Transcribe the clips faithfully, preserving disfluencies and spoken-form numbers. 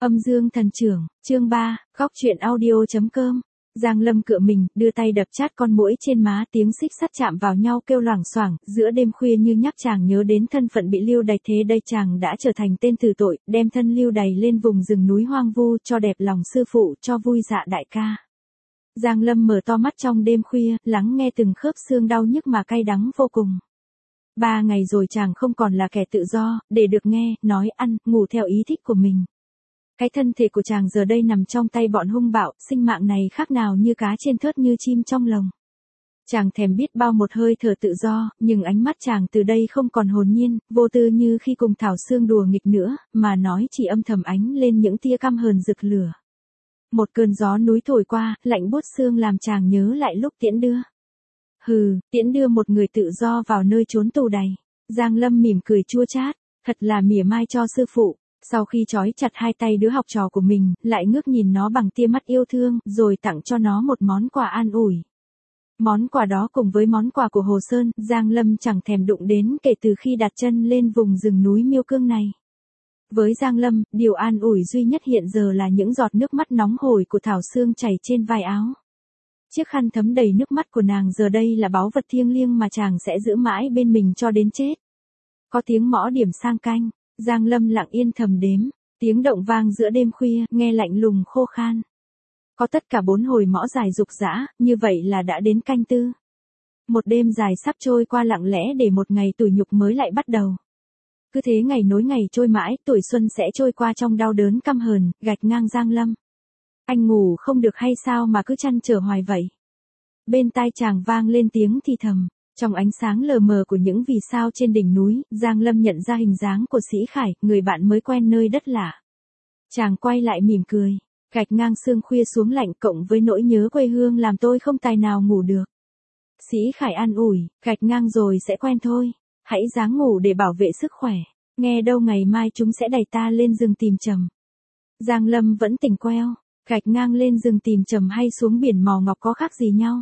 Âm dương thần trưởng, chương ba, góc truyện audio.com. Giang Lâm cựa mình, đưa tay đập chát con muỗi trên má, tiếng xích sắt chạm vào nhau kêu loảng xoảng, giữa đêm khuya như nhắc chàng nhớ đến thân phận bị lưu đày, thế đây chàng đã trở thành tên tử tội, đem thân lưu đày lên vùng rừng núi hoang vu, cho đẹp lòng sư phụ, cho vui dạ đại ca. Giang Lâm mở to mắt trong đêm khuya, lắng nghe từng khớp xương đau nhức mà cay đắng vô cùng. Ba ngày rồi chàng không còn là kẻ tự do, để được nghe, nói, ăn, ngủ theo ý thích của mình. Cái thân thể của chàng giờ đây nằm trong tay bọn hung bạo, sinh mạng này khác nào như cá trên thớt, như chim trong lồng. Chàng thèm biết bao một hơi thở tự do, nhưng ánh mắt chàng từ đây không còn hồn nhiên, vô tư như khi cùng Thảo Sương đùa nghịch nữa, mà nói chỉ âm thầm ánh lên những tia căm hờn rực lửa. Một cơn gió núi thổi qua, lạnh buốt xương làm chàng nhớ lại lúc tiễn đưa. Hừ, tiễn đưa một người tự do vào nơi trốn tù đày. Giang Lâm mỉm cười chua chát, thật là mỉa mai cho sư phụ. Sau khi trói chặt hai tay đứa học trò của mình, lại ngước nhìn nó bằng tia mắt yêu thương, rồi tặng cho nó một món quà an ủi. Món quà đó cùng với món quà của Hồ Sơn, Giang Lâm chẳng thèm đụng đến kể từ khi đặt chân lên vùng rừng núi Miêu Cương này. Với Giang Lâm, điều an ủi duy nhất hiện giờ là những giọt nước mắt nóng hổi của Thảo Sương chảy trên vai áo. Chiếc khăn thấm đầy nước mắt của nàng giờ đây là báu vật thiêng liêng mà chàng sẽ giữ mãi bên mình cho đến chết. Có tiếng mõ điểm sang canh. Giang Lâm lặng yên thầm đếm, tiếng động vang giữa đêm khuya, nghe lạnh lùng khô khan. Có tất cả bốn hồi mõ dài rục rã, như vậy là đã đến canh tư. Một đêm dài sắp trôi qua lặng lẽ để một ngày tủi nhục mới lại bắt đầu. Cứ thế ngày nối ngày trôi mãi, tuổi xuân sẽ trôi qua trong đau đớn căm hờn, gạch ngang Giang Lâm. Anh ngủ không được hay sao mà cứ chăn trở hoài vậy? Bên tai chàng vang lên tiếng thì thầm. Trong ánh sáng lờ mờ của những vì sao trên đỉnh núi, Giang Lâm nhận ra hình dáng của Sĩ Khải, người bạn mới quen nơi đất lạ. Chàng quay lại mỉm cười, gạch ngang sương khuya xuống lạnh cộng với nỗi nhớ quê hương làm tôi không tài nào ngủ được. Sĩ Khải an ủi, gạch ngang rồi sẽ quen thôi, hãy ráng ngủ để bảo vệ sức khỏe, nghe đâu ngày mai chúng sẽ đẩy ta lên rừng tìm trầm. Giang Lâm vẫn tỉnh queo, gạch ngang lên rừng tìm trầm hay xuống biển mò ngọc có khác gì nhau.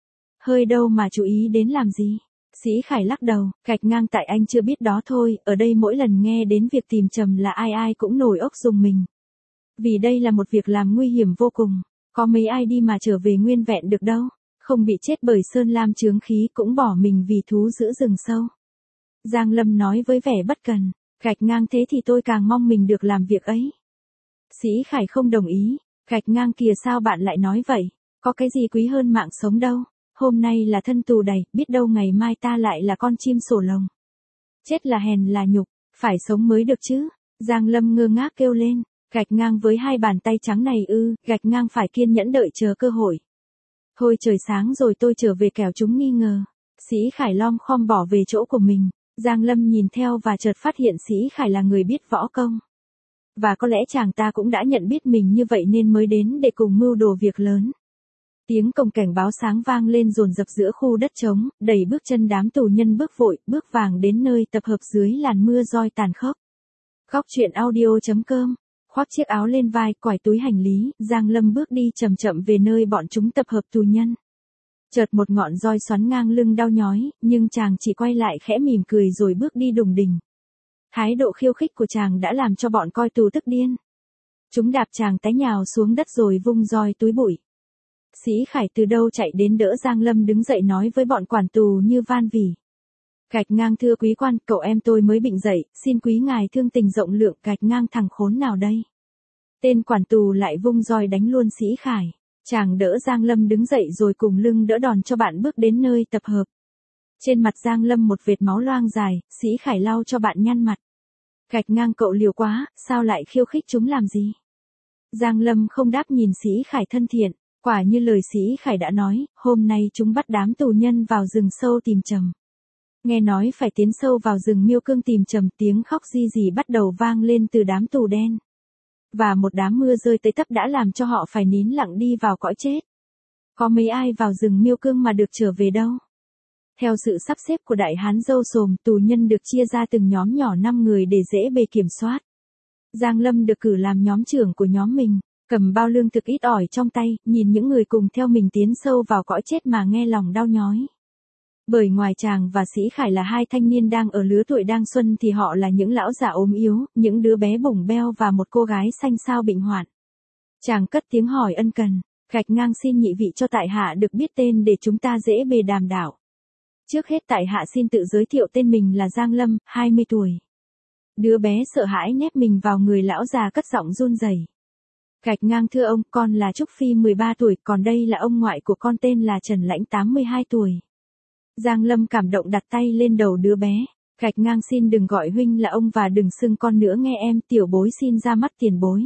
Hơi đâu mà chú ý đến làm gì? Sĩ Khải lắc đầu, gạch ngang tại anh chưa biết đó thôi, ở đây mỗi lần nghe đến việc tìm trầm là ai ai cũng nổi ốc rùng mình. Vì đây là một việc làm nguy hiểm vô cùng, có mấy ai đi mà trở về nguyên vẹn được đâu, không bị chết bởi sơn lam chướng khí cũng bỏ mình vì thú giữ rừng sâu. Giang Lâm nói với vẻ bất cần, gạch ngang thế thì tôi càng mong mình được làm việc ấy. Sĩ Khải không đồng ý, gạch ngang kìa sao bạn lại nói vậy, có cái gì quý hơn mạng sống đâu. Hôm nay là thân tù đầy, biết đâu ngày mai ta lại là con chim sổ lồng. Chết là hèn là nhục, phải sống mới được chứ. Giang Lâm ngơ ngác kêu lên, gạch ngang với hai bàn tay trắng này ư, gạch ngang phải kiên nhẫn đợi chờ cơ hội. Thôi trời sáng rồi tôi trở về kẻo chúng nghi ngờ. Sĩ Khải lom khom bỏ về chỗ của mình, Giang Lâm nhìn theo và chợt phát hiện Sĩ Khải là người biết võ công. Và có lẽ chàng ta cũng đã nhận biết mình như vậy nên mới đến để cùng mưu đồ việc lớn. Tiếng cồng cảnh báo sáng vang lên dồn dập giữa khu đất trống, đẩy bước chân đám tù nhân bước vội, bước vàng đến nơi tập hợp dưới làn mưa roi tàn khốc. Góc truyện audio.com, khoác chiếc áo lên vai, quải túi hành lý, Giang Lâm bước đi chậm chậm về nơi bọn chúng tập hợp tù nhân. Chợt một ngọn roi xoắn ngang lưng đau nhói, nhưng chàng chỉ quay lại khẽ mỉm cười rồi bước đi đùng đỉnh. Thái độ khiêu khích của chàng đã làm cho bọn coi tù tức điên. Chúng đạp chàng té nhào xuống đất rồi vung roi túi bụi. Sĩ Khải từ đâu chạy đến đỡ Giang Lâm đứng dậy nói với bọn quản tù như van vỉ. Gạch ngang thưa quý quan, cậu em tôi mới bệnh dậy, xin quý ngài thương tình rộng lượng, gạch ngang thằng khốn nào đây. Tên quản tù lại vung roi đánh luôn Sĩ Khải. Chàng đỡ Giang Lâm đứng dậy rồi cùng lưng đỡ đòn cho bạn bước đến nơi tập hợp. Trên mặt Giang Lâm một vệt máu loang dài, Sĩ Khải lau cho bạn nhăn mặt. Gạch ngang cậu liều quá, sao lại khiêu khích chúng làm gì? Giang Lâm không đáp nhìn Sĩ Khải thân thiện. Quả như lời Sĩ Khải đã nói, hôm nay chúng bắt đám tù nhân vào rừng sâu tìm trầm. Nghe nói phải tiến sâu vào rừng Miêu Cương tìm trầm, tiếng khóc ri rỉ bắt đầu vang lên từ đám tù đen. Và một đám mưa rơi tới tấp đã làm cho họ phải nín lặng đi vào cõi chết. Có mấy ai vào rừng Miêu Cương mà được trở về đâu. Theo sự sắp xếp của đại hán râu xồm, tù nhân được chia ra từng nhóm nhỏ năm người để dễ bề kiểm soát. Giang Lâm được cử làm nhóm trưởng của nhóm mình. Cầm bao lương thực ít ỏi trong tay, nhìn những người cùng theo mình tiến sâu vào cõi chết mà nghe lòng đau nhói. Bởi ngoài chàng và Sĩ Khải là hai thanh niên đang ở lứa tuổi đang xuân thì họ là những lão già ốm yếu, những đứa bé bủng beo và một cô gái xanh xao bệnh hoạn. Chàng cất tiếng hỏi ân cần, gạch ngang xin nhị vị cho tại hạ được biết tên để chúng ta dễ bề đàm đạo. Trước hết tại hạ xin tự giới thiệu tên mình là Giang Lâm, hai mươi tuổi. Đứa bé sợ hãi nép mình vào người lão già cất giọng run rẩy. Gạch ngang thưa ông, con là Trúc Phi mười ba tuổi, còn đây là ông ngoại của con tên là Trần Lãnh tám mươi hai tuổi. Giang Lâm cảm động đặt tay lên đầu đứa bé. Gạch ngang xin đừng gọi huynh là ông và đừng xưng con nữa nghe em, tiểu bối xin ra mắt tiền bối.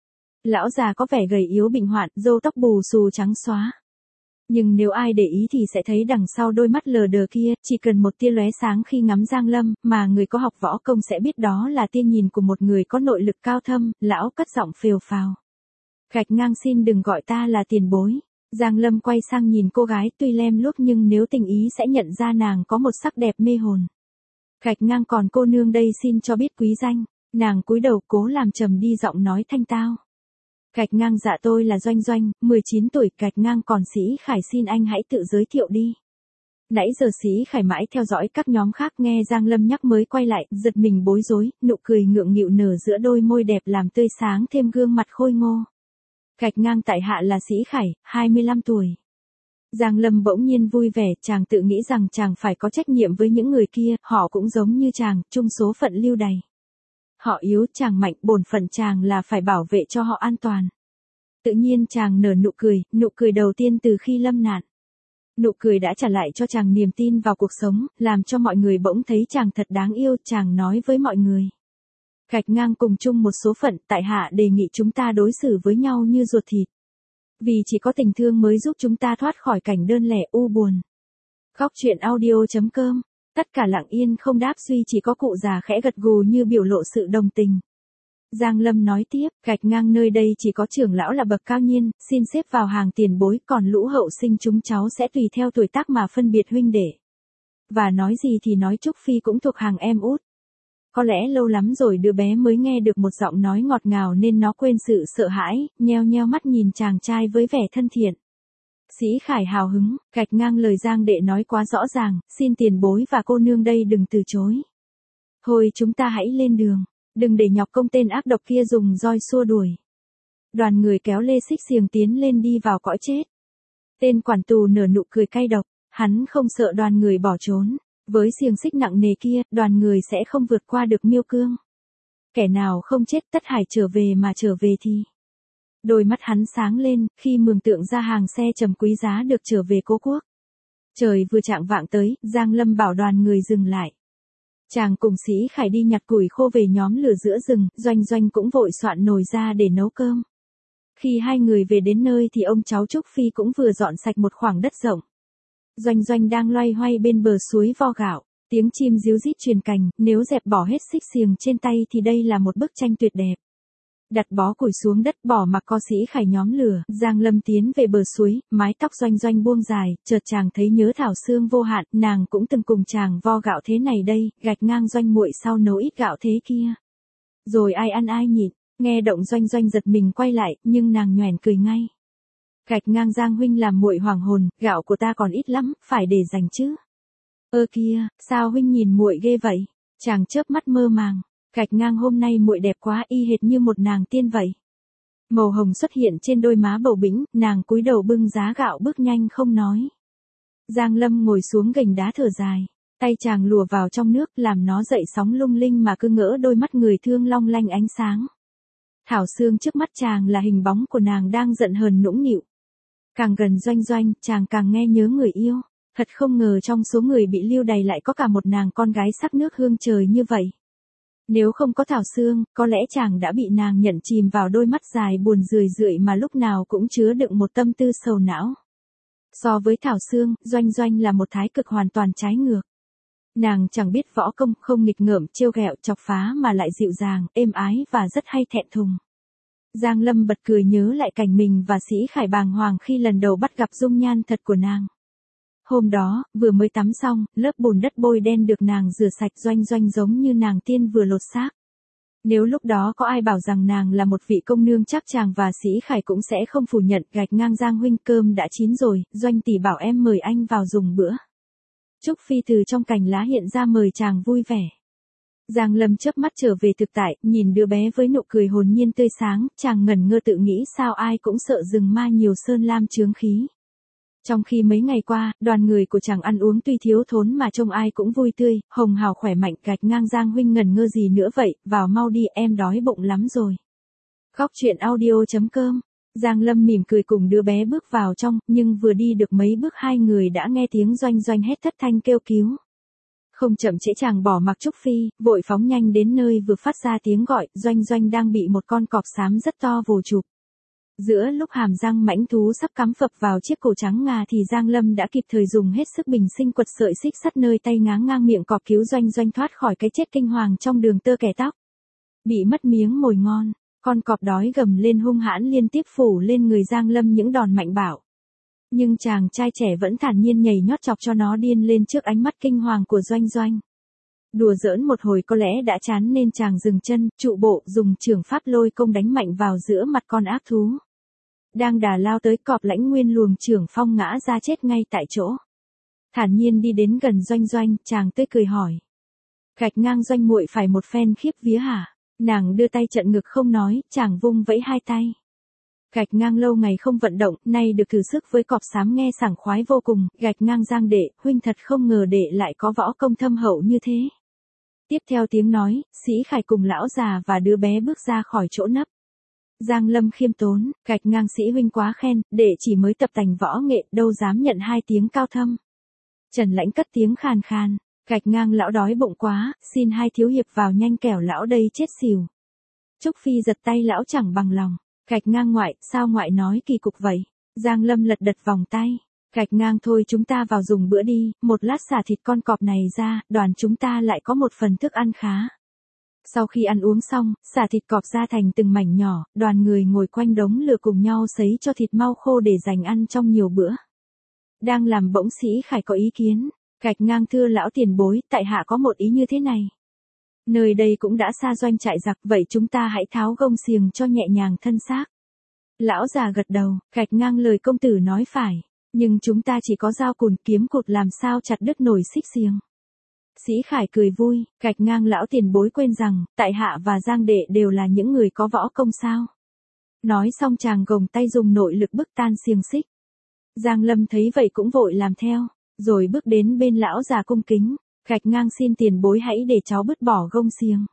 Lão già có vẻ gầy yếu bệnh hoạn, râu tóc bù xù trắng xóa. Nhưng nếu ai để ý thì sẽ thấy đằng sau đôi mắt lờ đờ kia, chỉ cần một tia lóe sáng khi ngắm Giang Lâm, mà người có học võ công sẽ biết đó là tia nhìn của một người có nội lực cao thâm, lão cất giọng phều phào. Gạch ngang xin đừng gọi ta là tiền bối. Giang Lâm quay sang nhìn cô gái tuy lem luốc nhưng nếu tình ý sẽ nhận ra nàng có một sắc đẹp mê hồn. Gạch ngang còn cô nương đây xin cho biết quý danh. Nàng cúi đầu cố làm trầm đi giọng nói thanh tao. Gạch ngang dạ tôi là Doanh Doanh, mười chín tuổi. Gạch ngang còn Sĩ Khải xin anh hãy tự giới thiệu đi. Nãy giờ Sĩ Khải mãi theo dõi các nhóm khác nghe Giang Lâm nhắc mới quay lại, giật mình bối rối, nụ cười ngượng nghịu nở giữa đôi môi đẹp làm tươi sáng thêm gương mặt khôi ngô. Gạch ngang tại hạ là Sĩ Khải, hai mươi lăm tuổi. Giang Lâm bỗng nhiên vui vẻ, chàng tự nghĩ rằng chàng phải có trách nhiệm với những người kia, họ cũng giống như chàng, chung số phận lưu đày. Họ yếu, chàng mạnh, bổn phận chàng là phải bảo vệ cho họ an toàn. Tự nhiên chàng nở nụ cười, nụ cười đầu tiên từ khi lâm nạn. Nụ cười đã trả lại cho chàng niềm tin vào cuộc sống, làm cho mọi người bỗng thấy chàng thật đáng yêu, chàng nói với mọi người. Gạch ngang cùng chung một số phận, tại hạ đề nghị chúng ta đối xử với nhau như ruột thịt. Vì chỉ có tình thương mới giúp chúng ta thoát khỏi cảnh đơn lẻ u buồn. Góc truyện audio chấm com. Tất cả lặng yên không đáp, duy chỉ có cụ già khẽ gật gù như biểu lộ sự đồng tình. Giang Lâm nói tiếp, gạch ngang nơi đây chỉ có trưởng lão là bậc cao niên, xin xếp vào hàng tiền bối, còn lũ hậu sinh chúng cháu sẽ tùy theo tuổi tác mà phân biệt huynh đệ. Và nói gì thì nói Trúc Phi cũng thuộc hàng em út. Có lẽ lâu lắm rồi đứa bé mới nghe được một giọng nói ngọt ngào nên nó quên sự sợ hãi, nheo nheo mắt nhìn chàng trai với vẻ thân thiện. Sĩ Khải hào hứng, gạch ngang lời Giang đệ nói quá rõ ràng, xin tiền bối và cô nương đây đừng từ chối. Thôi chúng ta hãy lên đường, đừng để nhọc công tên ác độc kia dùng roi xua đuổi. Đoàn người kéo lê xích xiềng tiến lên đi vào cõi chết. Tên quản tù nở nụ cười cay độc, hắn không sợ đoàn người bỏ trốn. Với xiềng xích nặng nề kia, đoàn người sẽ không vượt qua được miêu cương. Kẻ nào không chết tất hải trở về mà trở về thì. Đôi mắt hắn sáng lên, khi mường tượng ra hàng xe trầm quý giá được trở về cố quốc. Trời vừa chạng vạng tới, Giang Lâm bảo đoàn người dừng lại. Chàng cùng Sĩ Khải đi nhặt củi khô về nhóm lửa giữa rừng, Doanh Doanh cũng vội soạn nồi ra để nấu cơm. Khi hai người về đến nơi thì ông cháu Trúc Phi cũng vừa dọn sạch một khoảng đất rộng. Doanh Doanh đang loay hoay bên bờ suối vo gạo, tiếng chim ríu rít truyền cành, nếu dẹp bỏ hết xích xiềng trên tay thì đây là một bức tranh tuyệt đẹp. Đặt bó củi xuống đất bỏ mặc co Sĩ Khải nhóm lửa, Giang Lâm tiến về bờ suối, mái tóc Doanh Doanh buông dài, chợt chàng thấy nhớ Thảo Sương vô hạn, nàng cũng từng cùng chàng vo gạo thế này đây, gạch ngang Doanh muội sau nấu ít gạo thế kia. Rồi ai ăn ai nhịn, nghe động Doanh Doanh giật mình quay lại, nhưng nàng nhoẻn cười ngay. Gạch ngang Giang huynh làm muội hoàng hồn, gạo của ta còn ít lắm, phải để dành chứ. Ơ kia, sao huynh nhìn muội ghê vậy? Chàng chớp mắt mơ màng. Gạch ngang hôm nay muội đẹp quá, y hệt như một nàng tiên vậy. Màu hồng xuất hiện trên đôi má bầu bĩnh, nàng cúi đầu bưng giá gạo bước nhanh không nói. Giang Lâm ngồi xuống gành đá thở dài, tay chàng lùa vào trong nước làm nó dậy sóng lung linh mà cứ ngỡ đôi mắt người thương long lanh ánh sáng. Thảo Sương trước mắt chàng là hình bóng của nàng đang giận hờn nũng nịu. Càng gần Doanh Doanh, chàng càng nghe nhớ người yêu. Thật không ngờ trong số người bị lưu đày lại có cả một nàng con gái sắc nước hương trời như vậy. Nếu không có Thảo Sương, có lẽ chàng đã bị nàng nhận chìm vào đôi mắt dài buồn rười rượi mà lúc nào cũng chứa đựng một tâm tư sầu não. So với Thảo Sương, Doanh Doanh là một thái cực hoàn toàn trái ngược. Nàng chẳng biết võ công, không nghịch ngợm, trêu ghẹo, chọc phá mà lại dịu dàng, êm ái và rất hay thẹn thùng. Giang Lâm bật cười nhớ lại cảnh mình và Sĩ Khải bàng hoàng khi lần đầu bắt gặp dung nhan thật của nàng. Hôm đó, vừa mới tắm xong, lớp bùn đất bôi đen được nàng rửa sạch, Doanh Doanh giống như nàng tiên vừa lột xác. Nếu lúc đó có ai bảo rằng nàng là một vị công nương chắc chàng và Sĩ Khải cũng sẽ không phủ nhận. Gạch ngang Giang huynh, cơm đã chín rồi, Doanh tỷ bảo em mời anh vào dùng bữa. Trúc Phi từ trong cành lá hiện ra mời chàng vui vẻ. Giang Lâm chớp mắt trở về thực tại, nhìn đứa bé với nụ cười hồn nhiên tươi sáng, chàng ngẩn ngơ tự nghĩ sao ai cũng sợ rừng ma nhiều sơn lam chướng khí. Trong khi mấy ngày qua, đoàn người của chàng ăn uống tuy thiếu thốn mà trông ai cũng vui tươi, hồng hào khỏe mạnh. Gạch ngang Giang huynh ngẩn ngơ gì nữa vậy, vào mau đi em đói bụng lắm rồi. Góc truyện audio chấm com. Giang Lâm mỉm cười cùng đứa bé bước vào trong, nhưng vừa đi được mấy bước hai người đã nghe tiếng Doanh Doanh hét thất thanh kêu cứu. Không chậm trễ chàng bỏ mặc Trúc Phi, vội phóng nhanh đến nơi vừa phát ra tiếng gọi, Doanh Doanh đang bị một con cọp xám rất to vồ chụp. Giữa lúc hàm răng mãnh thú sắp cắm phập vào chiếc cổ trắng ngà thì Giang Lâm đã kịp thời dùng hết sức bình sinh quật sợi xích sắt nơi tay ngáng ngang miệng cọp cứu Doanh Doanh thoát khỏi cái chết kinh hoàng trong đường tơ kẻ tóc. Bị mất miếng mồi ngon, con cọp đói gầm lên hung hãn liên tiếp phủ lên người Giang Lâm những đòn mạnh bạo. Nhưng chàng trai trẻ vẫn thản nhiên nhảy nhót chọc cho nó điên lên trước ánh mắt kinh hoàng của Doanh Doanh. Đùa giỡn một hồi có lẽ đã chán nên chàng dừng chân, trụ bộ dùng chưởng pháp lôi công đánh mạnh vào giữa mặt con ác thú. Đang đà lao tới cọp lãnh nguyên luồng chưởng phong ngã ra chết ngay tại chỗ. Thản nhiên đi đến gần Doanh Doanh, chàng tươi cười hỏi. Gạch ngang Doanh muội phải một phen khiếp vía hả? Nàng đưa tay trận ngực không nói, chàng vung vẫy hai tay. Gạch ngang lâu ngày không vận động, nay được thử sức với cọp xám nghe sảng khoái vô cùng. Gạch ngang Giang đệ, huynh thật không ngờ đệ lại có võ công thâm hậu như thế. Tiếp theo tiếng nói, Sĩ Khải cùng lão già và đứa bé bước ra khỏi chỗ nấp. Giang Lâm khiêm tốn, gạch ngang sĩ huynh quá khen, đệ chỉ mới tập tành võ nghệ, đâu dám nhận hai tiếng cao thâm. Trần Lãnh cất tiếng khàn khàn, gạch ngang lão đói bụng quá, xin hai thiếu hiệp vào nhanh kẻo lão đây chết xỉu. Trúc Phi giật tay lão chẳng bằng lòng, gạch ngang ngoại, sao ngoại nói kỳ cục vậy? Giang Lâm lật đật vòng tay, gạch ngang thôi chúng ta vào dùng bữa đi, một lát xả thịt con cọp này ra, đoàn chúng ta lại có một phần thức ăn khá. Sau khi ăn uống xong, xả thịt cọp ra thành từng mảnh nhỏ, đoàn người ngồi quanh đống lửa cùng nhau sấy cho thịt mau khô để dành ăn trong nhiều bữa. Đang làm bỗng Sĩ Khải có ý kiến, gạch ngang thưa lão tiền bối, tại hạ có một ý như thế này. Nơi đây cũng đã xa doanh trại giặc, vậy chúng ta hãy tháo gông xiềng cho nhẹ nhàng thân xác. Lão già gật đầu, gạch ngang lời công tử nói phải, nhưng chúng ta chỉ có dao cùn kiếm cụt làm sao chặt đứt nổi xích xiềng. Sĩ Khải cười vui, gạch ngang lão tiền bối quên rằng, tại hạ và Giang đệ đều là những người có võ công sao. Nói xong chàng gồng tay dùng nội lực bức tan xiềng xích. Giang Lâm thấy vậy cũng vội làm theo, rồi bước đến bên lão già cung kính, gạch ngang xin tiền bối hãy để cháu bứt bỏ gông xiềng.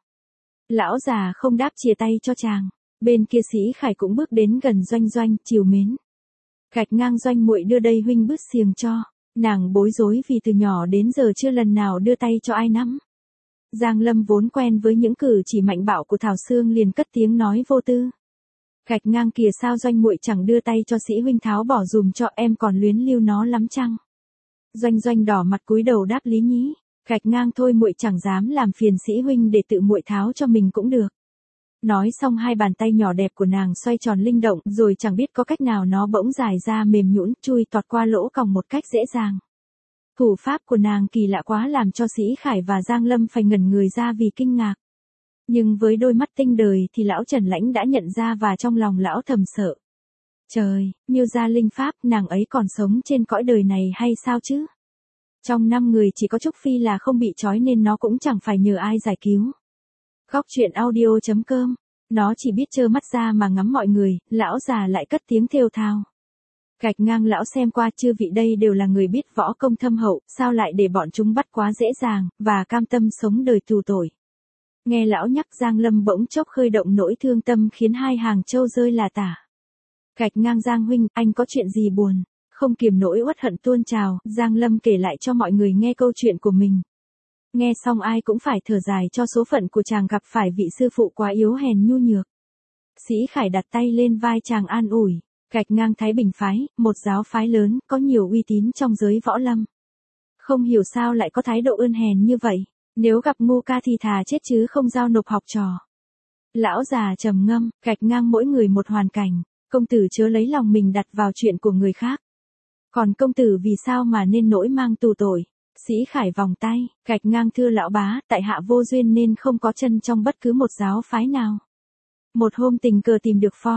Lão già không đáp chia tay cho chàng, bên kia Sĩ Khải cũng bước đến gần Doanh Doanh, chiều mến. Gạch ngang Doanh muội đưa đây huynh bứt xiềng cho. Nàng bối rối vì từ nhỏ đến giờ chưa lần nào đưa tay cho ai nắm. Giang Lâm vốn quen với những cử chỉ mạnh bạo của Thảo Sương liền cất tiếng nói vô tư. Gạch ngang kìa sao Doanh muội chẳng đưa tay cho sĩ huynh tháo bỏ dùm cho em còn luyến lưu nó lắm chăng? Doanh Doanh đỏ mặt cúi đầu đáp lý nhí. Gạch ngang thôi muội chẳng dám làm phiền sĩ huynh để tự muội tháo cho mình cũng được. Nói xong hai bàn tay nhỏ đẹp của nàng xoay tròn linh động rồi chẳng biết có cách nào nó bỗng dài ra mềm nhũn chui tọt qua lỗ còng một cách dễ dàng. Thủ pháp của nàng kỳ lạ quá làm cho Sĩ Khải và Giang Lâm phải ngẩn người ra vì kinh ngạc. Nhưng với đôi mắt tinh đời thì lão Trần Lãnh đã nhận ra và trong lòng lão thầm sợ. Trời, miêu gia linh pháp nàng ấy còn sống trên cõi đời này hay sao chứ? Trong năm người chỉ có Trúc Phi là không bị trói nên nó cũng chẳng phải nhờ ai giải cứu. Góc truyện audio chấm com, nó chỉ biết trơ mắt ra mà ngắm mọi người, lão già lại cất tiếng thều thào. Gạch ngang lão xem qua chư vị đây đều là người biết võ công thâm hậu, sao lại để bọn chúng bắt quá dễ dàng, và cam tâm sống đời tù tội. Nghe lão nhắc Giang Lâm bỗng chốc khơi động nỗi thương tâm khiến hai hàng châu rơi là tả. Gạch ngang Giang huynh, anh có chuyện gì buồn? Không kiềm nỗi uất hận tuôn trào, Giang Lâm kể lại cho mọi người nghe câu chuyện của mình. Nghe xong ai cũng phải thở dài cho số phận của chàng gặp phải vị sư phụ quá yếu hèn nhu nhược. Sĩ Khải đặt tay lên vai chàng an ủi. Gạch ngang Thái Bình phái, một giáo phái lớn, có nhiều uy tín trong giới võ lâm. Không hiểu sao lại có thái độ ươn hèn như vậy, nếu gặp ngu ca thì thà chết chứ không giao nộp học trò. Lão già trầm ngâm, gạch ngang mỗi người một hoàn cảnh, công tử chớ lấy lòng mình đặt vào chuyện của người khác. Còn công tử vì sao mà nên nỗi mang tù tội? Sĩ Khải vòng tay, gạch ngang thưa lão bá, tại hạ vô duyên nên không có chân trong bất cứ một giáo phái nào. Một hôm tình cờ tìm được pho,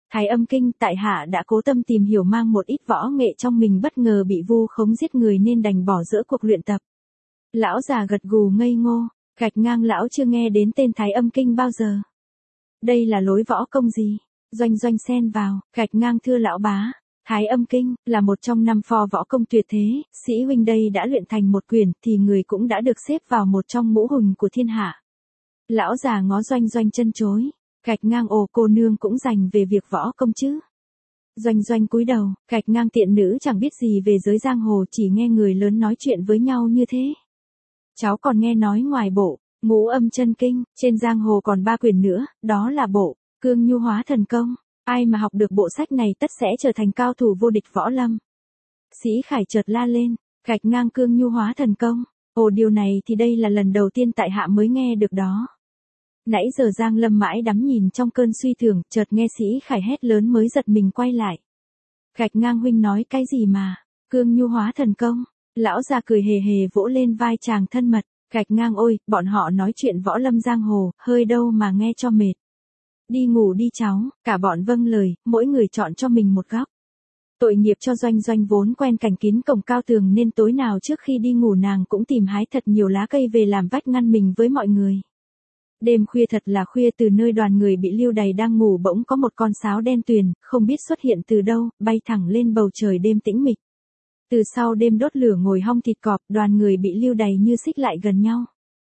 Thái âm kinh, tại hạ đã cố tâm tìm hiểu mang một ít võ nghệ trong mình bất ngờ bị vu khống giết người nên đành bỏ dỡ cuộc luyện tập. Lão già gật gù ngây ngô, gạch ngang lão chưa nghe đến tên Thái âm kinh bao giờ. Đây là lối võ công gì? Doanh Doanh xen vào, gạch ngang thưa lão bá. Thái âm kinh, là một trong năm pho võ công tuyệt thế, sĩ huynh đây đã luyện thành một quyển thì người cũng đã được xếp vào một trong ngũ hùng của thiên hạ. Lão già ngó Doanh Doanh chân chối, gạch ngang ồ cô nương cũng dành về việc võ công chứ. Doanh Doanh cúi đầu, gạch ngang tiện nữ chẳng biết gì về giới giang hồ chỉ nghe người lớn nói chuyện với nhau như thế. Cháu còn nghe nói ngoài bộ, ngũ âm chân kinh, trên giang hồ còn ba quyển nữa, đó là bộ, cương nhu hóa thần công. Ai mà học được bộ sách này tất sẽ trở thành cao thủ vô địch võ lâm. Sĩ Khải chợt la lên, gạch ngang cương nhu hóa thần công. Ồ điều này thì đây là lần đầu tiên tại hạ mới nghe được đó. Nãy giờ Giang Lâm mãi đắm nhìn trong cơn suy tưởng, chợt nghe Sĩ Khải hét lớn mới giật mình quay lại. Gạch ngang huynh nói cái gì mà, cương nhu hóa thần công. Lão già cười hề hề vỗ lên vai chàng thân mật, gạch ngang ôi, bọn họ nói chuyện võ lâm giang hồ, hơi đâu mà nghe cho mệt. Đi ngủ đi cháu, cả bọn vâng lời, mỗi người chọn cho mình một góc. Tội nghiệp cho Doanh Doanh vốn quen cảnh kín cổng cao tường nên tối nào trước khi đi ngủ nàng cũng tìm hái thật nhiều lá cây về làm vách ngăn mình với mọi người. Đêm khuya thật là khuya, từ nơi đoàn người bị lưu đày đang ngủ bỗng có một con sáo đen tuyền, không biết xuất hiện từ đâu, bay thẳng lên bầu trời đêm tĩnh mịch. Từ sau đêm đốt lửa ngồi hong thịt cọp, đoàn người bị lưu đày như xích lại gần nhau.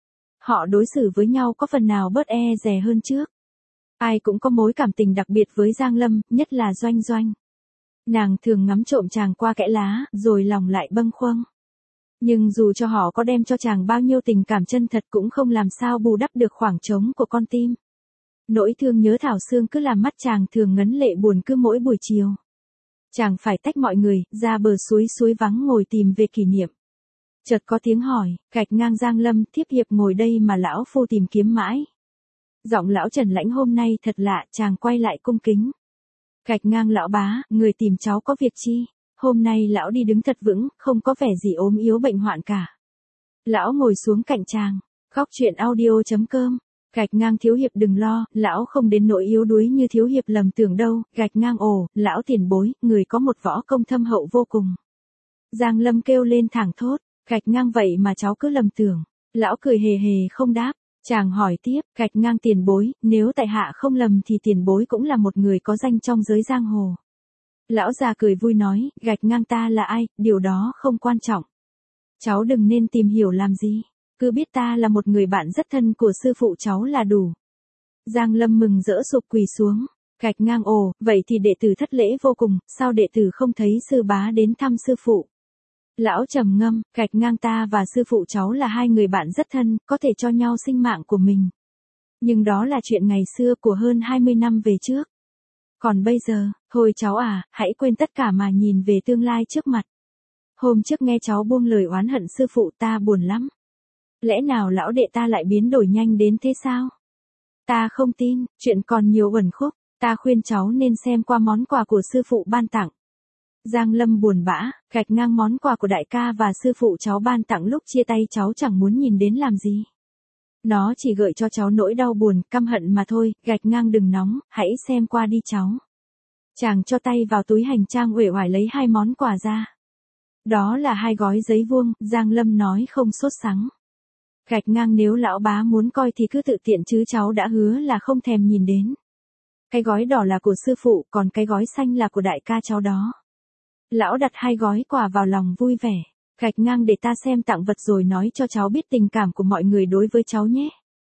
Họ đối xử với nhau có phần nào bớt e dè hơn trước. Ai cũng có mối cảm tình đặc biệt với Giang Lâm, nhất là Doanh Doanh. Nàng thường ngắm trộm chàng qua kẽ lá, rồi lòng lại bâng khuâng. Nhưng dù cho họ có đem cho chàng bao nhiêu tình cảm chân thật cũng không làm sao bù đắp được khoảng trống của con tim. Nỗi thương nhớ Thảo Sương cứ làm mắt chàng thường ngấn lệ buồn cứ mỗi buổi chiều. Chàng phải tách mọi người, ra bờ suối suối vắng ngồi tìm về kỷ niệm. Chợt có tiếng hỏi, gạch ngang Giang Lâm, thiếp hiệp ngồi đây mà lão phu tìm kiếm mãi. Giọng lão Trần Lãnh hôm nay thật lạ, chàng quay lại cung kính. Gạch ngang lão bá, người tìm cháu có việc chi? Hôm nay lão đi đứng thật vững, không có vẻ gì ốm yếu bệnh hoạn cả. Lão ngồi xuống cạnh chàng, góc chuyện audio chấm com. Gạch ngang thiếu hiệp đừng lo, lão không đến nỗi yếu đuối như thiếu hiệp lầm tưởng đâu. Gạch ngang ồ, lão tiền bối, người có một võ công thâm hậu vô cùng. Giang Lâm kêu lên thẳng thốt, gạch ngang vậy mà cháu cứ lầm tưởng. Lão cười hề hề không đáp. Chàng hỏi tiếp, gạch ngang tiền bối, nếu tại hạ không lầm thì tiền bối cũng là một người có danh trong giới giang hồ. Lão già cười vui nói, gạch ngang ta là ai, điều đó không quan trọng. Cháu đừng nên tìm hiểu làm gì, cứ biết ta là một người bạn rất thân của sư phụ cháu là đủ. Giang Lâm mừng rỡ sụp quỳ xuống, gạch ngang ồ, vậy thì đệ tử thất lễ vô cùng, sao đệ tử không thấy sư bá đến thăm sư phụ? Lão trầm ngâm, gạch ngang ta và sư phụ cháu là hai người bạn rất thân, có thể cho nhau sinh mạng của mình. Nhưng đó là chuyện ngày xưa của hơn hai mươi năm về trước. Còn bây giờ, thôi cháu à, hãy quên tất cả mà nhìn về tương lai trước mặt. Hôm trước nghe cháu buông lời oán hận sư phụ ta buồn lắm. Lẽ nào lão đệ ta lại biến đổi nhanh đến thế sao? Ta không tin, chuyện còn nhiều uẩn khúc, ta khuyên cháu nên xem qua món quà của sư phụ ban tặng. Giang Lâm buồn bã, gạch ngang món quà của đại ca và sư phụ cháu ban tặng lúc chia tay cháu chẳng muốn nhìn đến làm gì. Nó chỉ gợi cho cháu nỗi đau buồn, căm hận mà thôi, gạch ngang đừng nóng, hãy xem qua đi cháu. Chàng cho tay vào túi hành trang uể oải lấy hai món quà ra. Đó là hai gói giấy vuông, Giang Lâm nói không sốt sắng. Gạch ngang nếu lão bá muốn coi thì cứ tự tiện chứ cháu đã hứa là không thèm nhìn đến. Cái gói đỏ là của sư phụ, còn cái gói xanh là của đại ca cháu đó. Lão đặt hai gói quà vào lòng vui vẻ. Gạch ngang để ta xem tặng vật rồi nói cho cháu biết tình cảm của mọi người đối với cháu nhé.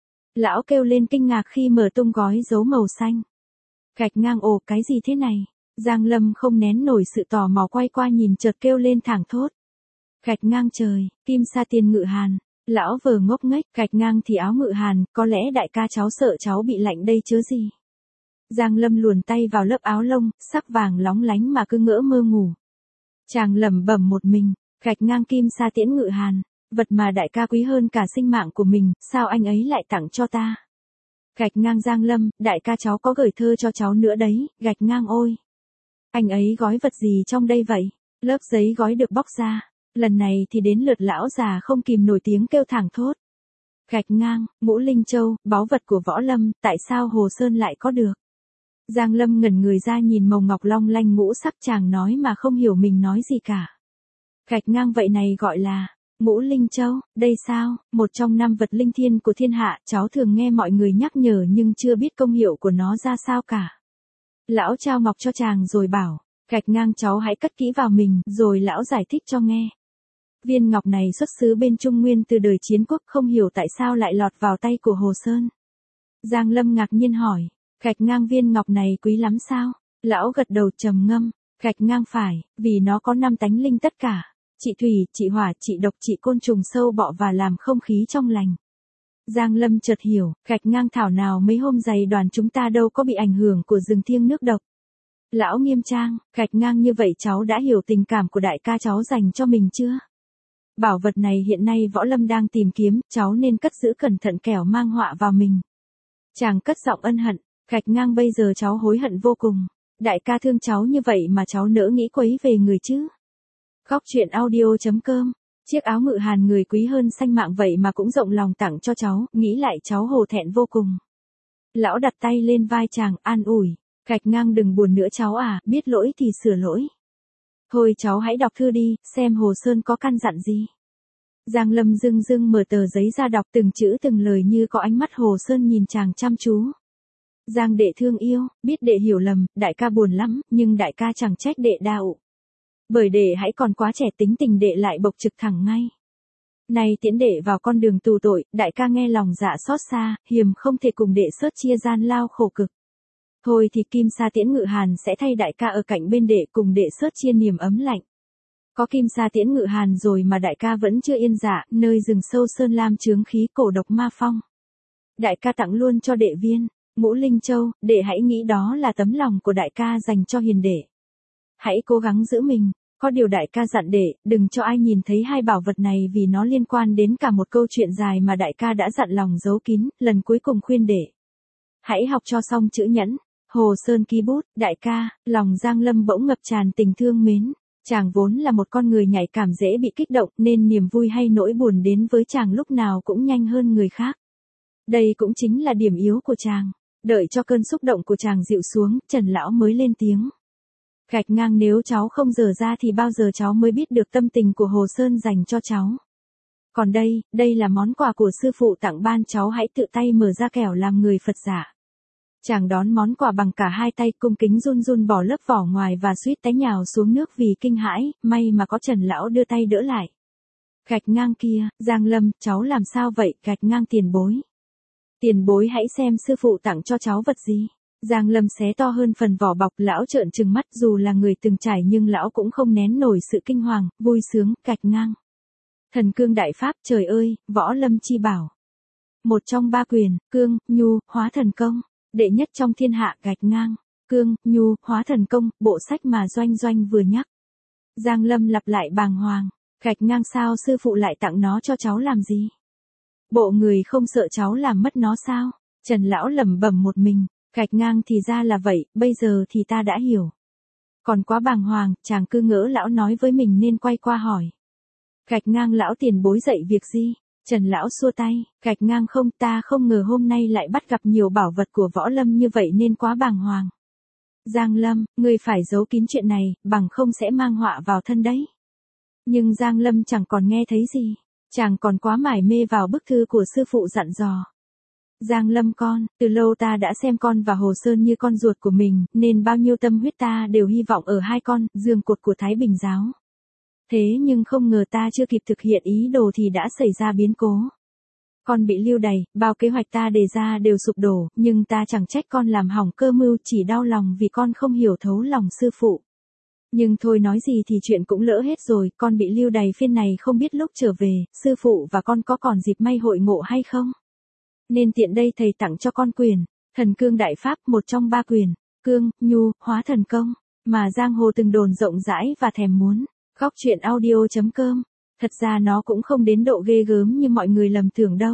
Lão kêu lên kinh ngạc khi mở tung gói dấu màu xanh. Gạch ngang ồ cái gì thế này? Giang Lâm không nén nổi sự tò mò quay qua nhìn chợt kêu lên thẳng thốt. Gạch ngang trời, kim sa tiền ngự hàn. Lão vờ ngốc nghếch, gạch ngang thì áo ngự hàn, có lẽ đại ca cháu sợ cháu bị lạnh đây chứ gì. Giang Lâm luồn tay vào lớp áo lông, sắc vàng lóng lánh mà cứ ngỡ mơ ngủ. Chàng lẩm bẩm một mình, gạch ngang kim sa tiễn ngự hàn, vật mà đại ca quý hơn cả sinh mạng của mình, sao anh ấy lại tặng cho ta? Gạch ngang Giang Lâm, đại ca cháu có gửi thơ cho cháu nữa đấy, gạch ngang ôi. Anh ấy gói vật gì trong đây vậy? Lớp giấy gói được bóc ra, lần này thì đến lượt lão già không kìm nổi tiếng kêu thẳng thốt. Gạch ngang, ngũ linh châu, báu vật của võ lâm, tại sao Hồ Sơn lại có được? Giang Lâm ngẩn người ra nhìn màu ngọc long lanh ngũ sắc, chàng nói mà không hiểu mình nói gì cả. Gạch ngang vậy này gọi là Ngũ Linh Châu, đây sao, một trong năm vật linh thiêng của thiên hạ, cháu thường nghe mọi người nhắc nhở nhưng chưa biết công hiệu của nó ra sao cả. Lão trao ngọc cho chàng rồi bảo, gạch ngang cháu hãy cất kỹ vào mình, rồi lão giải thích cho nghe. Viên ngọc này xuất xứ bên Trung Nguyên từ đời chiến quốc, không hiểu tại sao lại lọt vào tay của Hồ Sơn. Giang Lâm ngạc nhiên hỏi, gạch ngang viên ngọc này quý lắm sao? Lão gật đầu trầm ngâm, gạch ngang phải, vì nó có năm tánh linh tất cả. Trị thủy, trị hỏa, trị độc, trị côn trùng sâu bọ và làm không khí trong lành. Giang Lâm chợt hiểu, gạch ngang thảo nào mấy hôm dày đoàn chúng ta đâu có bị ảnh hưởng của rừng thiêng nước độc. Lão nghiêm trang, gạch ngang như vậy cháu đã hiểu tình cảm của đại ca cháu dành cho mình chưa? Bảo vật này hiện nay Võ Lâm đang tìm kiếm, cháu nên cất giữ cẩn thận kẻo mang họa vào mình. Chàng cất giọng ân hận, gạch ngang bây giờ cháu hối hận vô cùng. Đại ca thương cháu như vậy mà cháu nỡ nghĩ quấy về người chứ? Góc truyện audio.com. Chiếc áo ngự hàn người quý hơn xanh mạng vậy mà cũng rộng lòng tặng cho cháu, nghĩ lại cháu hổ thẹn vô cùng. Lão đặt tay lên vai chàng, an ủi, gạch ngang đừng buồn nữa cháu à, biết lỗi thì sửa lỗi. Thôi cháu hãy đọc thư đi, xem Hồ Sơn có căn dặn gì. Giang Lâm dưng dưng mở tờ giấy ra đọc từng chữ từng lời như có ánh mắt Hồ Sơn nhìn chàng chăm chú. Giang đệ thương yêu, biết đệ hiểu lầm, đại ca buồn lắm, nhưng đại ca chẳng trách đệ đau. Bởi đệ hãy còn quá trẻ, tính tình đệ lại bộc trực thẳng ngay. Này tiễn đệ vào con đường tù tội, đại ca nghe lòng dạ xót xa, hiềm không thể cùng đệ sớt chia gian lao khổ cực. Thôi thì Kim Sa Tiễn Ngự Hàn sẽ thay đại ca ở cạnh bên đệ cùng đệ sớt chia niềm ấm lạnh. Có Kim Sa Tiễn Ngự Hàn rồi mà đại ca vẫn chưa yên dạ, nơi rừng sâu sơn lam chướng khí cổ độc ma phong. Đại ca tặng luôn cho đệ viên Ngũ Linh Châu, đệ hãy nghĩ đó là tấm lòng của đại ca dành cho hiền đệ. Hãy cố gắng giữ mình. Có điều đại ca dặn đệ, đừng cho ai nhìn thấy hai bảo vật này vì nó liên quan đến cả một câu chuyện dài mà đại ca đã dặn lòng giấu kín, lần cuối cùng khuyên đệ. Hãy học cho xong chữ nhẫn. Hồ Sơn ký bút, đại ca, lòng Giang Lâm bỗng ngập tràn tình thương mến. Chàng vốn là một con người nhạy cảm dễ bị kích động nên niềm vui hay nỗi buồn đến với chàng lúc nào cũng nhanh hơn người khác. Đây cũng chính là điểm yếu của chàng. Đợi cho cơn xúc động của chàng dịu xuống, Trần Lão mới lên tiếng. Gạch ngang nếu cháu không dở ra thì bao giờ cháu mới biết được tâm tình của Hồ Sơn dành cho cháu. Còn đây, đây là món quà của sư phụ tặng ban cháu, hãy tự tay mở ra kẻo làm người Phật giả. Chàng đón món quà bằng cả hai tay, cung kính run run bỏ lớp vỏ ngoài và suýt té nhào xuống nước vì kinh hãi, may mà có Trần Lão đưa tay đỡ lại. Gạch ngang kia, Giang Lâm, cháu làm sao vậy? Gạch ngang tiền bối. Tiền bối hãy xem sư phụ tặng cho cháu vật gì. Giang Lâm xé to hơn phần vỏ bọc, lão trợn trừng mắt, dù là người từng trải nhưng lão cũng không nén nổi sự kinh hoàng, vui sướng, gạch ngang. Thần cương đại pháp, trời ơi, Võ Lâm chi bảo. Một trong ba quyền, cương, nhu, hóa thần công. Đệ nhất trong thiên hạ, gạch ngang. Cương, nhu, hóa thần công, bộ sách mà Doanh Doanh vừa nhắc. Giang Lâm lặp lại bàng hoàng, gạch ngang sao sư phụ lại tặng nó cho cháu làm gì? Bộ người không sợ cháu làm mất nó sao? Trần Lão lẩm bẩm một mình. Gạch ngang thì ra là vậy, bây giờ thì ta đã hiểu. Còn quá bàng hoàng, chàng cứ ngỡ lão nói với mình nên quay qua hỏi. Gạch ngang lão tiền bối dạy việc gì? Trần Lão xua tay, gạch ngang không, ta không ngờ hôm nay lại bắt gặp nhiều bảo vật của Võ Lâm như vậy nên quá bàng hoàng. Giang Lâm, ngươi phải giấu kín chuyện này, bằng không sẽ mang họa vào thân đấy. Nhưng Giang Lâm chẳng còn nghe thấy gì, chàng còn quá mải mê vào bức thư của sư phụ dặn dò. Giang Lâm con, từ lâu ta đã xem con và Hồ Sơn như con ruột của mình, nên bao nhiêu tâm huyết ta đều hy vọng ở hai con, giường cột của Thái Bình giáo. Thế nhưng không ngờ ta chưa kịp thực hiện ý đồ thì đã xảy ra biến cố. Con bị lưu đày, bao kế hoạch ta đề ra đều sụp đổ, nhưng ta chẳng trách con làm hỏng cơ mưu, chỉ đau lòng vì con không hiểu thấu lòng sư phụ. Nhưng thôi nói gì thì chuyện cũng lỡ hết rồi, con bị lưu đày phiên này không biết lúc trở về, sư phụ và con có còn dịp may hội ngộ hay không? Nên tiện đây thầy tặng cho con quyền, thần cương đại pháp, một trong ba quyền, cương, nhu, hóa thần công, mà giang hồ từng đồn rộng rãi và thèm muốn. Góc truyện audio.com. Thật ra nó cũng không đến độ ghê gớm như mọi người lầm tưởng đâu.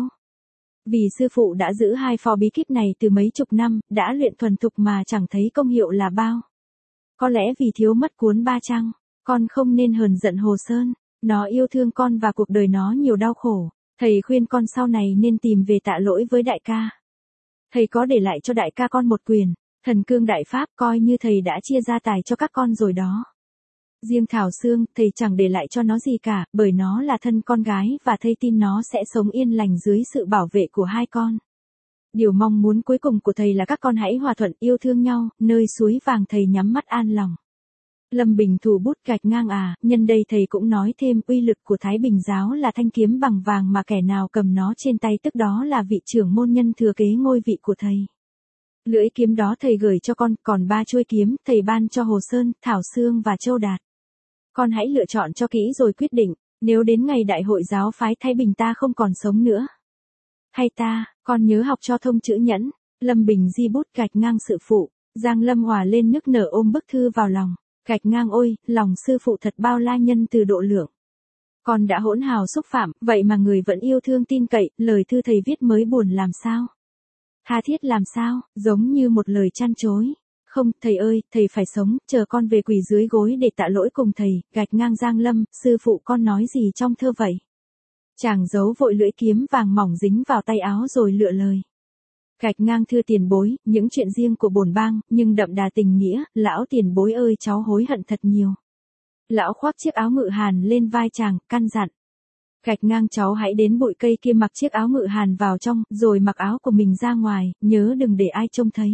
Vì sư phụ đã giữ hai phò bí kíp này từ mấy chục năm, đã luyện thuần thục mà chẳng thấy công hiệu là bao. Có lẽ vì thiếu mất cuốn ba chăng, con không nên hờn giận Hồ Sơn, nó yêu thương con và cuộc đời nó nhiều đau khổ. Thầy khuyên con sau này nên tìm về tạ lỗi với đại ca. Thầy có để lại cho đại ca con một quyền, Thần cương đại pháp coi như thầy đã chia gia tài cho các con rồi đó. Riêng Thảo Sương, thầy chẳng để lại cho nó gì cả, bởi nó là thân con gái và thầy tin nó sẽ sống yên lành dưới sự bảo vệ của hai con. Điều mong muốn cuối cùng của thầy là các con hãy hòa thuận yêu thương nhau, nơi suối vàng thầy nhắm mắt an lòng. Lâm Bình thủ bút gạch ngang à, nhân đây thầy cũng nói thêm uy lực của Thái Bình giáo là thanh kiếm bằng vàng mà kẻ nào cầm nó trên tay tức đó là vị trưởng môn nhân thừa kế ngôi vị của thầy. Lưỡi kiếm đó thầy gửi cho con, còn ba chuôi kiếm thầy ban cho Hồ Sơn, Thảo Sương và Châu Đạt. Con hãy lựa chọn cho kỹ rồi quyết định, nếu đến ngày đại hội giáo phái Thái Bình ta không còn sống nữa. Hay ta, con nhớ học cho thông chữ nhẫn. Lâm Bình di bút gạch ngang sự phụ, Giang Lâm hòa lên nức nở ôm bức thư vào lòng. Gạch ngang ôi, lòng sư phụ thật bao la nhân từ độ lượng. Con đã hỗn hào xúc phạm, vậy mà người vẫn yêu thương tin cậy, lời thư thầy viết mới buồn làm sao? Tha thiết làm sao, giống như một lời chăn chối. Không, thầy ơi, thầy phải sống, chờ con về quỳ dưới gối để tạ lỗi cùng thầy, gạch ngang Giang Lâm, sư phụ con nói gì trong thơ vậy? Chàng giấu vội lưỡi kiếm vàng mỏng dính vào tay áo rồi lựa lời. Gạch ngang thưa tiền bối, những chuyện riêng của bổn bang, nhưng đậm đà tình nghĩa, lão tiền bối ơi cháu hối hận thật nhiều. Lão khoác chiếc áo ngự hàn lên vai chàng, căn dặn. Gạch ngang cháu hãy đến bụi cây kia mặc chiếc áo ngự hàn vào trong, rồi mặc áo của mình ra ngoài, nhớ đừng để ai trông thấy.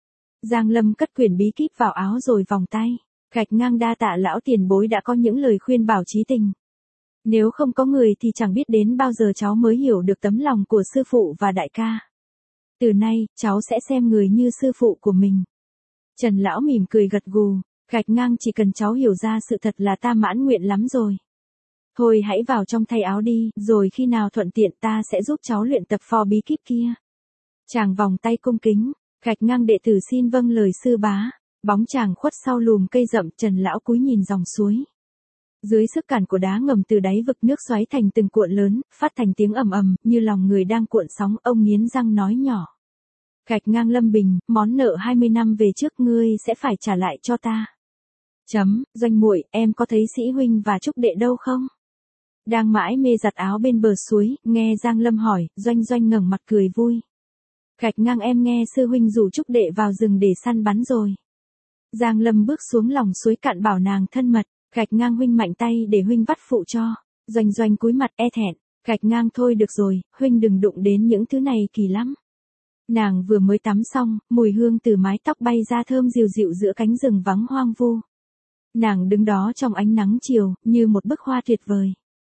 Giang Lâm cất quyển bí kíp vào áo rồi vòng tay. Gạch ngang đa tạ lão tiền bối đã có những lời khuyên bảo trí tình. Nếu không có người thì chẳng biết đến bao giờ cháu mới hiểu được tấm lòng của sư phụ và đại ca. Từ nay, cháu sẽ xem người như sư phụ của mình. Trần lão mỉm cười gật gù, gạch ngang chỉ cần cháu hiểu ra sự thật là ta mãn nguyện lắm rồi. Thôi hãy vào trong thay áo đi, rồi khi nào thuận tiện ta sẽ giúp cháu luyện tập phò bí kíp kia. Chàng vòng tay cung kính, gạch ngang đệ tử xin vâng lời sư bá. Bóng chàng khuất sau lùm cây rậm, Trần lão cúi nhìn dòng suối. Dưới sức cản của đá ngầm từ đáy vực nước xoáy thành từng cuộn lớn, phát thành tiếng ầm ầm, như lòng người đang cuộn sóng, ông nghiến răng nói nhỏ. Gạch ngang Lâm Bình, món nợ hai mươi năm về trước ngươi sẽ phải trả lại cho ta. Chấm, Doanh muội, em có thấy Sĩ huynh và Trúc đệ đâu không? Đang mãi mê giặt áo bên bờ suối, nghe Giang Lâm hỏi, Doanh Doanh ngẩng mặt cười vui. Gạch ngang em nghe sư huynh rủ Trúc đệ vào rừng để săn bắn rồi. Giang Lâm bước xuống lòng suối cạn bảo nàng thân mật. Gạch ngang huynh mạnh tay để huynh vắt phụ cho. Doanh Doanh cúi mặt e thẹn. Gạch ngang thôi được rồi, huynh đừng đụng đến những thứ này kỳ lắm. Nàng vừa mới tắm xong, mùi hương từ mái tóc bay ra thơm dịu dịu giữa cánh rừng vắng hoang vu. Nàng đứng đó trong ánh nắng chiều, như một bức hoa tuyệt vời.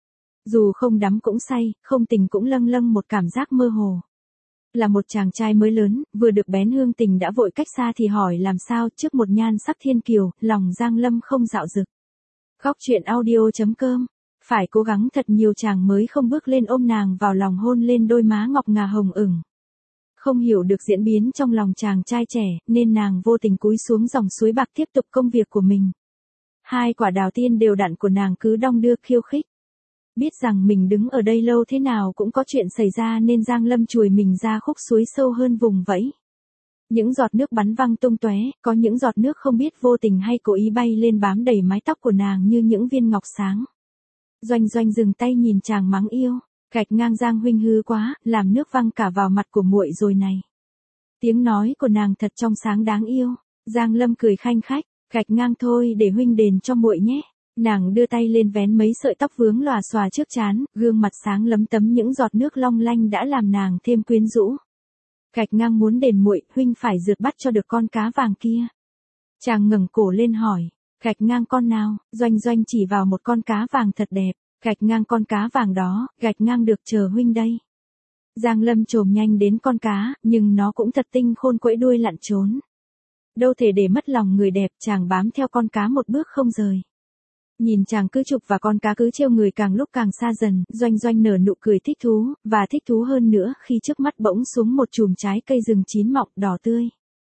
Dù không đắm cũng say, không tình cũng lâng lâng một cảm giác mơ hồ. Là một chàng trai mới lớn, vừa được bén hương tình đã vội cách xa thì hỏi làm sao trước một nhan sắc thiên kiều, lòng Giang Lâm không dạo dực. Góc truyện audio chấm com. Phải cố gắng thật nhiều chàng mới không bước lên ôm nàng vào lòng hôn lên đôi má ngọc ngà hồng ửng. Không hiểu được diễn biến trong lòng chàng trai trẻ, nên nàng vô tình cúi xuống dòng suối bạc tiếp tục công việc của mình. Hai quả đào tiên đều đặn của nàng cứ đong đưa khiêu khích. Biết rằng mình đứng ở đây lâu thế nào cũng có chuyện xảy ra nên Giang Lâm chùi mình ra khúc suối sâu hơn vùng vẫy. Những giọt nước bắn văng tung tóe, có những giọt nước không biết vô tình hay cố ý bay lên bám đầy mái tóc của nàng như những viên ngọc sáng. Doanh Doanh dừng tay nhìn chàng mắng yêu, gạch ngang Giang huynh hư quá, làm nước văng cả vào mặt của muội rồi này. Tiếng nói của nàng thật trong sáng đáng yêu. Giang Lâm cười khanh khách, gạch ngang thôi để huynh đền cho muội nhé. Nàng đưa tay lên vén mấy sợi tóc vướng lòa xòa trước trán, gương mặt sáng lấm tấm những giọt nước long lanh đã làm nàng thêm quyến rũ. Gạch ngang muốn đền muội, huynh phải rượt bắt cho được con cá vàng kia. Chàng ngẩng cổ lên hỏi, gạch ngang con nào? Doanh Doanh chỉ vào một con cá vàng thật đẹp, gạch ngang con cá vàng đó, gạch ngang được chờ huynh đây. Giang Lâm chồm nhanh đến con cá, nhưng nó cũng thật tinh khôn quẫy đuôi lặn trốn. Đâu thể để mất lòng người đẹp, chàng bám theo con cá một bước không rời. Nhìn chàng cứ chụp và con cá cứ trêu người càng lúc càng xa dần, Doanh Doanh nở nụ cười thích thú, và thích thú hơn nữa khi trước mắt bỗng xuống một chùm trái cây rừng chín mọng đỏ tươi.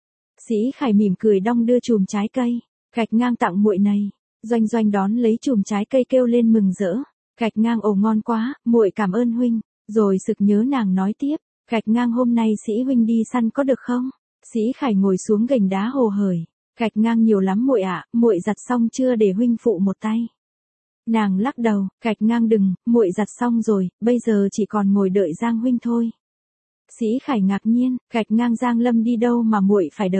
Sĩ Khải mỉm cười đong đưa chùm trái cây, gạch ngang tặng muội này. Doanh Doanh đón lấy chùm trái cây kêu lên mừng rỡ, gạch ngang ồ ngon quá, muội cảm ơn huynh. Rồi sực nhớ nàng nói tiếp, gạch ngang hôm nay Sĩ huynh đi săn có được không? Sĩ Khải ngồi xuống gành đá hồ hởi. Gạch ngang nhiều lắm muội ạ, muội giặt xong chưa để huynh phụ một tay. Nàng lắc đầu, gạch ngang đừng, muội giặt xong rồi, bây giờ chỉ còn ngồi đợi Giang huynh thôi. Sĩ Khải ngạc nhiên, gạch ngang Giang Lâm đi đâu mà muội phải đợi.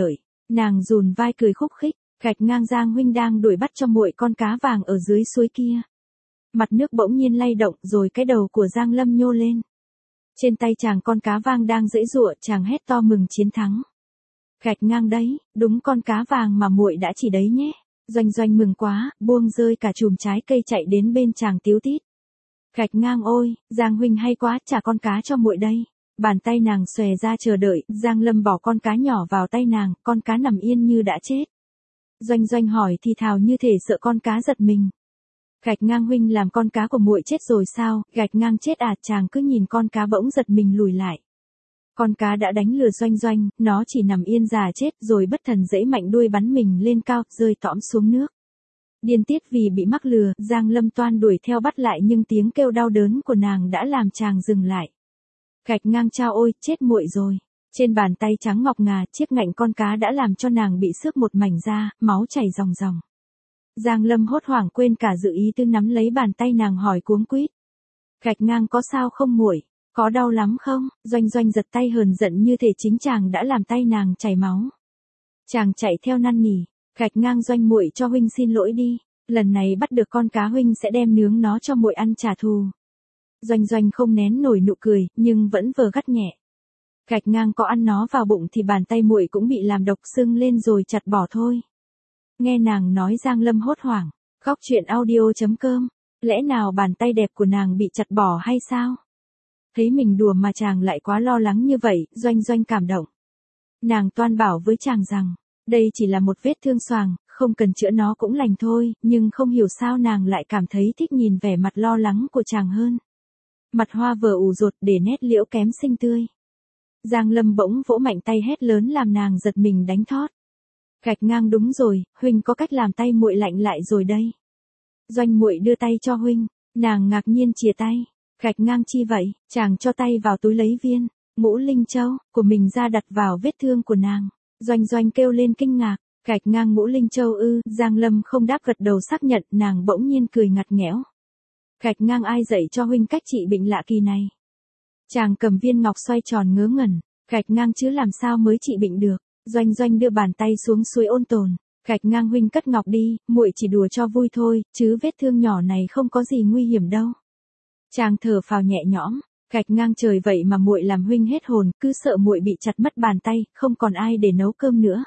Nàng dùn vai cười khúc khích, gạch ngang Giang huynh đang đuổi bắt cho muội con cá vàng ở dưới suối kia. Mặt nước bỗng nhiên lay động rồi cái đầu của Giang Lâm nhô lên. Trên tay chàng con cá vàng đang giãy giụa, chàng hét to mừng chiến thắng. Gạch ngang đấy, đúng con cá vàng mà muội đã chỉ đấy nhé. Doanh Doanh mừng quá, buông rơi cả chùm trái cây chạy đến bên chàng tíu tít. Gạch ngang ôi, Giang huynh hay quá, trả con cá cho muội đây. Bàn tay nàng xòe ra chờ đợi, Giang Lâm bỏ con cá nhỏ vào tay nàng, con cá nằm yên như đã chết. Doanh Doanh hỏi thì thào như thể sợ con cá giật mình. Gạch ngang huynh làm con cá của muội chết rồi sao? Gạch ngang chết à? Chàng cứ nhìn con cá bỗng giật mình lùi lại. Con cá đã đánh lừa Doanh Doanh, nó chỉ nằm yên già chết rồi bất thần giãy mạnh đuôi bắn mình lên cao, rơi tõm xuống nước. Điên tiết vì bị mắc lừa, Giang Lâm toan đuổi theo bắt lại nhưng tiếng kêu đau đớn của nàng đã làm chàng dừng lại. Gạch ngang chao ôi, chết muội rồi. Trên bàn tay trắng ngọc ngà, chiếc ngạnh con cá đã làm cho nàng bị xước một mảnh da, máu chảy ròng ròng. Giang Lâm hốt hoảng quên cả dự ý tư nắm lấy bàn tay nàng hỏi cuống quýt. Gạch ngang có sao không muội? Có đau lắm không? Doanh Doanh giật tay hờn giận như thể chính chàng đã làm tay nàng chảy máu. Chàng chạy theo năn nỉ, gạch ngang Doanh muội cho huynh xin lỗi đi, lần này bắt được con cá huynh sẽ đem nướng nó cho muội ăn trả thù. Doanh Doanh không nén nổi nụ cười, nhưng vẫn vờ gắt nhẹ. Gạch ngang có ăn nó vào bụng thì bàn tay muội cũng bị làm độc sưng lên rồi chặt bỏ thôi. Nghe nàng nói Giang Lâm hốt hoảng, góc truyện audio chấm com, lẽ nào bàn tay đẹp của nàng bị chặt bỏ hay sao? Thấy mình đùa mà chàng lại quá lo lắng như vậy, Doanh Doanh cảm động. Nàng toan bảo với chàng rằng, đây chỉ là một vết thương xoàng, không cần chữa nó cũng lành thôi, nhưng không hiểu sao nàng lại cảm thấy thích nhìn vẻ mặt lo lắng của chàng hơn. Mặt hoa vờ ủ rột để nét liễu kém xinh tươi. Giang Lâm bỗng vỗ mạnh tay hét lớn làm nàng giật mình đánh thót. Gạch ngang đúng rồi, huynh có cách làm tay muội lạnh lại rồi đây. Doanh muội đưa tay cho huynh, nàng ngạc nhiên chìa tay. Gạch ngang chi vậy? Chàng cho tay vào túi lấy viên ngũ linh châu của mình ra đặt vào vết thương của nàng. Doanh Doanh kêu lên kinh ngạc. Gạch ngang ngũ linh châu ư? Giang Lâm không đáp gật đầu xác nhận, nàng bỗng nhiên cười ngặt nghẽo. Gạch ngang ai dạy cho huynh cách trị bệnh lạ kỳ này? Chàng cầm viên ngọc xoay tròn ngớ ngẩn. Gạch ngang chứ làm sao mới trị bệnh được? Doanh Doanh đưa bàn tay xuống suối ôn tồn. Gạch ngang huynh cất ngọc đi, muội chỉ đùa cho vui thôi, chứ vết thương nhỏ này không có gì nguy hiểm đâu. Chàng thở phào nhẹ nhõm, gạch ngang trời vậy mà muội làm huynh hết hồn, cứ sợ muội bị chặt mất bàn tay, không còn ai để nấu cơm nữa.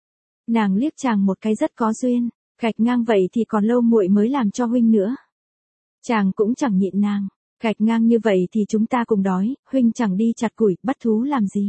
Nàng liếc chàng một cái rất có duyên, gạch ngang vậy thì còn lâu muội mới làm cho huynh nữa. Chàng cũng chẳng nhịn nàng, gạch ngang như vậy thì chúng ta cùng đói, huynh chẳng đi chặt củi, bắt thú làm gì.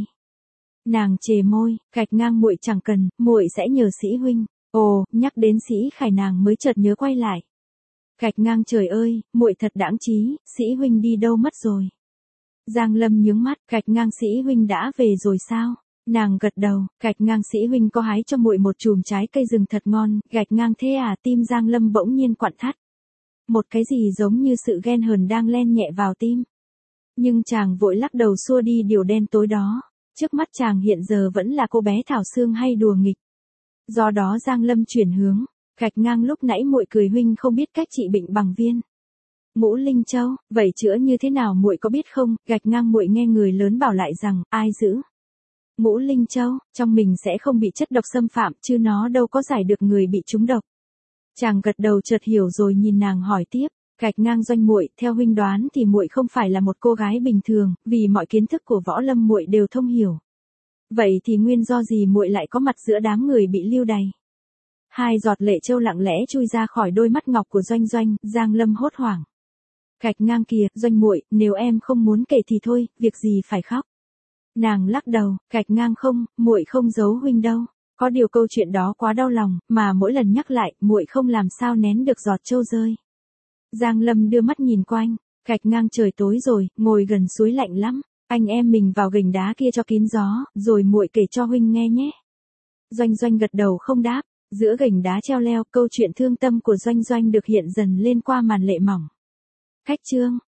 Nàng chề môi, gạch ngang muội chẳng cần, muội sẽ nhờ Sĩ huynh. Ồ, nhắc đến Sĩ Khải nàng mới chợt nhớ quay lại. Gạch ngang trời ơi, muội thật đãng trí, Sĩ huynh đi đâu mất rồi? Giang Lâm nhướng mắt, gạch ngang Sĩ huynh đã về rồi sao? Nàng gật đầu, gạch ngang Sĩ huynh có hái cho muội một chùm trái cây rừng thật ngon, gạch ngang thế à? Tim Giang Lâm bỗng nhiên quặn thắt. Một cái gì giống như sự ghen hờn đang len nhẹ vào tim. Nhưng chàng vội lắc đầu xua đi điều đen tối đó. Trước mắt chàng hiện giờ vẫn là cô bé Thảo Sương hay đùa nghịch. Do đó Giang Lâm chuyển hướng, gạch ngang lúc nãy muội cười huynh không biết cách trị bệnh bằng viên ngũ linh châu, vậy chữa như thế nào muội có biết không? Gạch ngang muội nghe người lớn bảo lại rằng, ai giữ ngũ linh châu, trong mình sẽ không bị chất độc xâm phạm, chứ nó đâu có giải được người bị trúng độc. Chàng gật đầu chợt hiểu rồi nhìn nàng hỏi tiếp, gạch ngang Doanh muội, theo huynh đoán thì muội không phải là một cô gái bình thường, vì mọi kiến thức của võ lâm muội đều thông hiểu. Vậy thì nguyên do gì muội lại có mặt giữa đám người bị lưu đày? Hai giọt lệ trâu lặng lẽ chui ra khỏi đôi mắt ngọc của Doanh Doanh, Giang Lâm hốt hoảng. Gạch ngang kìa, Doanh muội, nếu em không muốn kể thì thôi, việc gì phải khóc. Nàng lắc đầu, gạch ngang không, muội không giấu huynh đâu. Có điều câu chuyện đó quá đau lòng, mà mỗi lần nhắc lại, muội không làm sao nén được giọt trâu rơi. Giang Lâm đưa mắt nhìn quanh, gạch ngang trời tối rồi, ngồi gần suối lạnh lắm, anh em mình vào gành đá kia cho kín gió, rồi muội kể cho huynh nghe nhé. Doanh Doanh gật đầu không đáp, giữa gành đá treo leo, câu chuyện thương tâm của Doanh Doanh được hiện dần lên qua màn lệ mỏng. Khách chương